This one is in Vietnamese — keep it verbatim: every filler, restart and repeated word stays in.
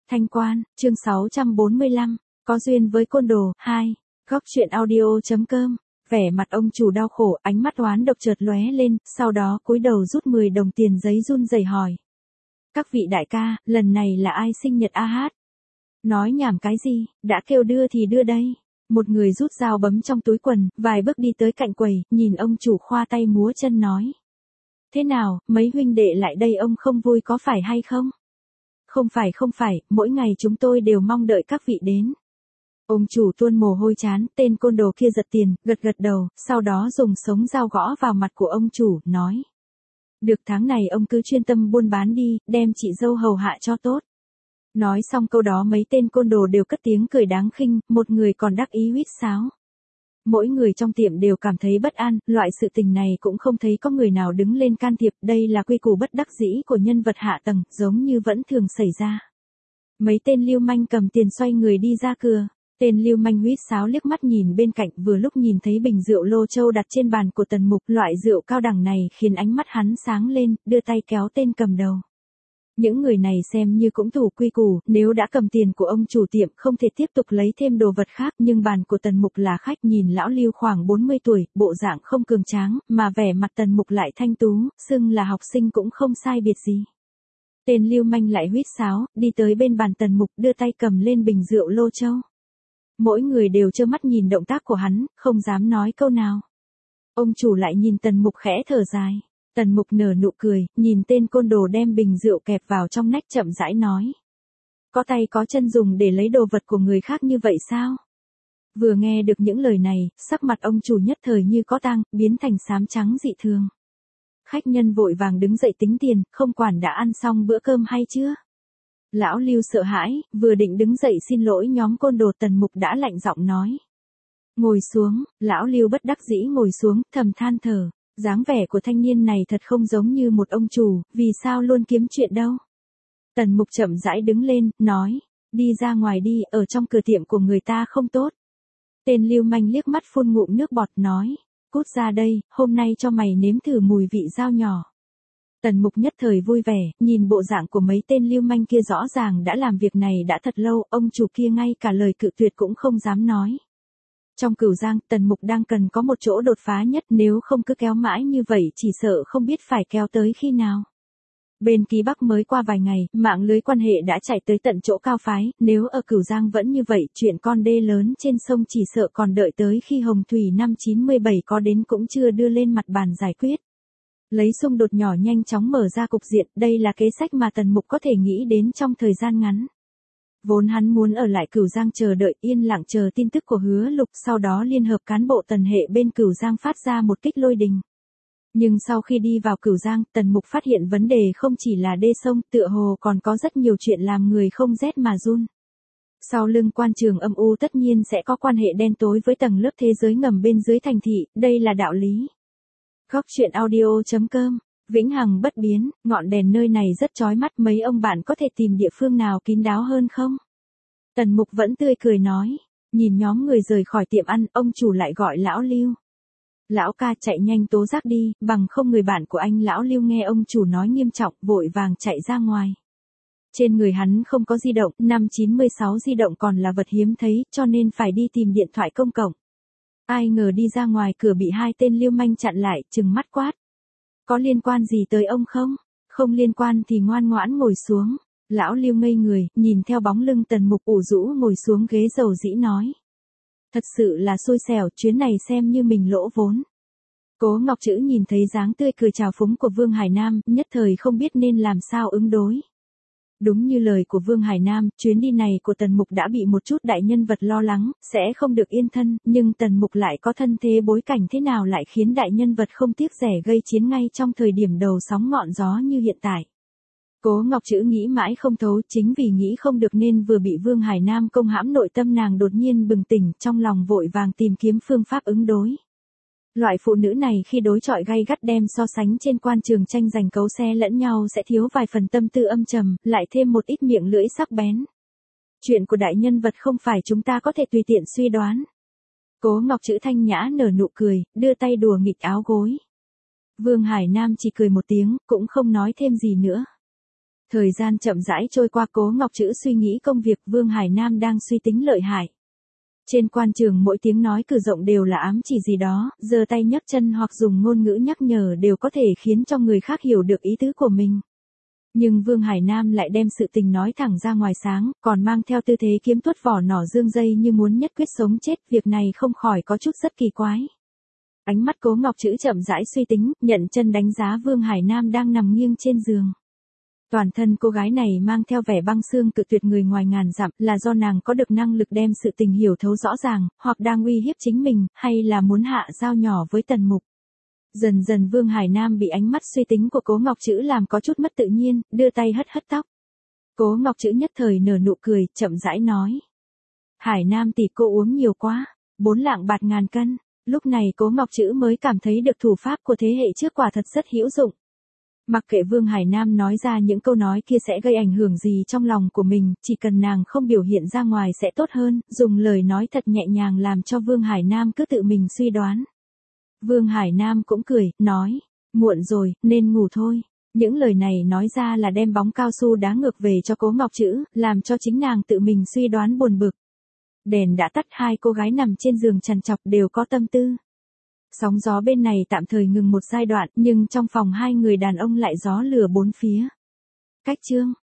Thanh Quan, chương sáu trăm bốn mươi lăm, có duyên với côn đồ, hai, góc truyện audio.com, vẻ mặt ông chủ đau khổ, ánh mắt oán độc chợt lóe lên, sau đó cúi đầu rút mười đồng tiền giấy run rẩy hỏi. Các vị đại ca, lần này là ai sinh nhật a hát? Nói nhảm cái gì, đã kêu đưa thì đưa đây. Một người rút dao bấm trong túi quần, vài bước đi tới cạnh quầy, nhìn ông chủ khoa tay múa chân nói. Thế nào, mấy huynh đệ lại đây ông không vui có phải hay không? Không phải không phải, mỗi ngày chúng tôi đều mong đợi các vị đến. Ông chủ tuôn mồ hôi chán, tên côn đồ kia giật tiền, gật gật đầu, sau đó dùng sống dao gõ vào mặt của ông chủ, nói. Được tháng này ông cứ chuyên tâm buôn bán đi, đem chị dâu hầu hạ cho tốt. Nói xong câu đó mấy tên côn đồ đều cất tiếng cười đáng khinh, một người còn đắc ý huýt sáo. Mỗi người trong tiệm đều cảm thấy bất an, loại sự tình này cũng không thấy có người nào đứng lên can thiệp, đây là quy củ bất đắc dĩ của nhân vật hạ tầng, giống như vẫn thường xảy ra. Mấy tên lưu manh cầm tiền xoay người đi ra cửa, tên lưu manh huýt sáo liếc mắt nhìn bên cạnh vừa lúc nhìn thấy bình rượu Lô Châu đặt trên bàn của Tần Mục, loại rượu cao đẳng này khiến ánh mắt hắn sáng lên, đưa tay kéo tên cầm đầu. Những người này xem như cũng thủ quy củ, nếu đã cầm tiền của ông chủ tiệm không thể tiếp tục lấy thêm đồ vật khác, nhưng bàn của Tần Mục là khách, nhìn lão Lưu khoảng bốn mươi tuổi, bộ dạng không cường tráng, mà vẻ mặt Tần Mục lại thanh tú, xưng là học sinh cũng không sai biệt gì. Tên lưu manh lại huýt sáo, đi tới bên bàn Tần Mục, đưa tay cầm lên bình rượu Lô Châu. Mỗi người đều trơ mắt nhìn động tác của hắn, không dám nói câu nào. Ông chủ lại nhìn Tần Mục khẽ thở dài. Tần Mục nở nụ cười, nhìn tên côn đồ đem bình rượu kẹp vào trong nách chậm rãi nói. Có tay có chân dùng để lấy đồ vật của người khác như vậy sao? Vừa nghe được những lời này, sắc mặt ông chủ nhất thời như có tang, biến thành xám trắng dị thường. Khách nhân vội vàng đứng dậy tính tiền, không quản đã ăn xong bữa cơm hay chưa? Lão Lưu sợ hãi, vừa định đứng dậy xin lỗi nhóm côn đồ, Tần Mục đã lạnh giọng nói. Ngồi xuống, lão Lưu bất đắc dĩ ngồi xuống, thầm than thở. Dáng vẻ của thanh niên này thật không giống như một ông chủ, vì sao luôn kiếm chuyện đâu. Tần Mục chậm rãi đứng lên, nói, đi ra ngoài đi, ở trong cửa tiệm của người ta không tốt. Tên lưu manh liếc mắt phun ngụm nước bọt, nói, cút ra đây, hôm nay cho mày nếm thử mùi vị dao nhỏ. Tần Mục nhất thời vui vẻ, nhìn bộ dạng của mấy tên lưu manh kia rõ ràng đã làm việc này đã thật lâu, ông chủ kia ngay cả lời cự tuyệt cũng không dám nói. Trong Cửu Giang, Tần Mục đang cần có một chỗ đột phá nhất, nếu không cứ kéo mãi như vậy chỉ sợ không biết phải kéo tới khi nào. Bên Ký Bắc mới qua vài ngày, mạng lưới quan hệ đã chạy tới tận chỗ cao phái, nếu ở Cửu Giang vẫn như vậy, chuyện con đê lớn trên sông chỉ sợ còn đợi tới khi Hồng Thủy năm chín mươi bảy có đến cũng chưa đưa lên mặt bàn giải quyết. Lấy xung đột nhỏ nhanh chóng mở ra cục diện, đây là kế sách mà Tần Mục có thể nghĩ đến trong thời gian ngắn. Vốn hắn muốn ở lại Cửu Giang chờ đợi yên lặng chờ tin tức của Hứa Lục, sau đó liên hợp cán bộ Tần hệ bên Cửu Giang phát ra một kích lôi đình. Nhưng sau khi đi vào Cửu Giang, Tần Mục phát hiện vấn đề không chỉ là đê sông, tựa hồ còn có rất nhiều chuyện làm người không rét mà run. Sau lưng quan trường âm u tất nhiên sẽ có quan hệ đen tối với tầng lớp thế giới ngầm bên dưới thành thị, đây là đạo lý. Góc truyện audio.com, vĩnh hằng bất biến, ngọn đèn nơi này rất chói mắt, mấy ông bạn có thể tìm địa phương nào kín đáo hơn không? Tần Mục vẫn tươi cười nói, nhìn nhóm người rời khỏi tiệm ăn, ông chủ lại gọi lão Lưu. Lão ca chạy nhanh tố giác đi, bằng không người bạn của anh lão Lưu nghe ông chủ nói nghiêm trọng, vội vàng chạy ra ngoài. Trên người hắn không có di động, năm chín mươi sáu di động còn là vật hiếm thấy, cho nên phải đi tìm điện thoại công cộng. Ai ngờ đi ra ngoài cửa bị hai tên lưu manh chặn lại, trừng mắt quát. Có liên quan gì tới ông không? Không liên quan thì ngoan ngoãn ngồi xuống. Lão Lưu ngây người, nhìn theo bóng lưng Tần Mục ủ rũ ngồi xuống ghế dầu dĩ nói. Thật sự là xui xẻo, chuyến này xem như mình lỗ vốn. Cố Ngọc Trữ nhìn thấy dáng tươi cười trào phúng của Vương Hải Nam, nhất thời không biết nên làm sao ứng đối. Đúng như lời của Vương Hải Nam, chuyến đi này của Tần Mục đã bị một chút đại nhân vật lo lắng, sẽ không được yên thân, nhưng Tần Mục lại có thân thế bối cảnh thế nào lại khiến đại nhân vật không tiếc rẻ gây chiến ngay trong thời điểm đầu sóng ngọn gió như hiện tại. Cố Ngọc Trữ nghĩ mãi không thấu, chính vì nghĩ không được nên vừa bị Vương Hải Nam công hãm nội tâm nàng đột nhiên bừng tỉnh, trong lòng vội vàng tìm kiếm phương pháp ứng đối. Loại phụ nữ này khi đối chọi gay gắt đem so sánh trên quan trường tranh giành cấu xe lẫn nhau sẽ thiếu vài phần tâm tư âm trầm, lại thêm một ít miệng lưỡi sắc bén. Chuyện của đại nhân vật không phải chúng ta có thể tùy tiện suy đoán. Cố Ngọc Trữ thanh nhã nở nụ cười, đưa tay đùa nghịch áo gối. Vương Hải Nam chỉ cười một tiếng, cũng không nói thêm gì nữa. Thời gian chậm rãi trôi qua, Cố Ngọc Trữ suy nghĩ công việc, Vương Hải Nam đang suy tính lợi hại. Trên quan trường mỗi tiếng nói cử rộng đều là ám chỉ gì đó, giơ tay nhấc chân hoặc dùng ngôn ngữ nhắc nhở đều có thể khiến cho người khác hiểu được ý tứ của mình. Nhưng Vương Hải Nam lại đem sự tình nói thẳng ra ngoài sáng, còn mang theo tư thế kiếm tuốt vỏ nỏ dương dây như muốn nhất quyết sống chết, việc này không khỏi có chút rất kỳ quái. Ánh mắt Cố Ngọc Trữ chậm rãi suy tính, nhận chân đánh giá Vương Hải Nam đang nằm nghiêng trên giường. Toàn thân cô gái này mang theo vẻ băng xương cự tuyệt người ngoài ngàn dặm, là do nàng có được năng lực đem sự tình hiểu thấu rõ ràng, hoặc đang uy hiếp chính mình, hay là muốn hạ dao nhỏ với Tần Mục. Dần dần Vương Hải Nam bị ánh mắt suy tính của Cố Ngọc Trữ làm có chút mất tự nhiên, đưa tay hất hất tóc. Cố Ngọc Trữ nhất thời nở nụ cười, chậm rãi nói. Hải Nam tỷ, cô uống nhiều quá, bốn lạng bạt ngàn cân. Lúc này Cố Ngọc Trữ mới cảm thấy được thủ pháp của thế hệ trước quả thật rất hữu dụng. Mặc kệ Vương Hải Nam nói ra những câu nói kia sẽ gây ảnh hưởng gì trong lòng của mình, chỉ cần nàng không biểu hiện ra ngoài sẽ tốt hơn, dùng lời nói thật nhẹ nhàng làm cho Vương Hải Nam cứ tự mình suy đoán. Vương Hải Nam cũng cười, nói, muộn rồi, nên ngủ thôi. Những lời này nói ra là đem bóng cao su đá ngược về cho Cố Ngọc Trữ, làm cho chính nàng tự mình suy đoán buồn bực. Đèn đã tắt, hai cô gái nằm trên giường trằn trọc đều có tâm tư. Sóng gió bên này tạm thời ngừng một giai đoạn, nhưng trong phòng hai người đàn ông lại gió lửa bốn phía. Cách chương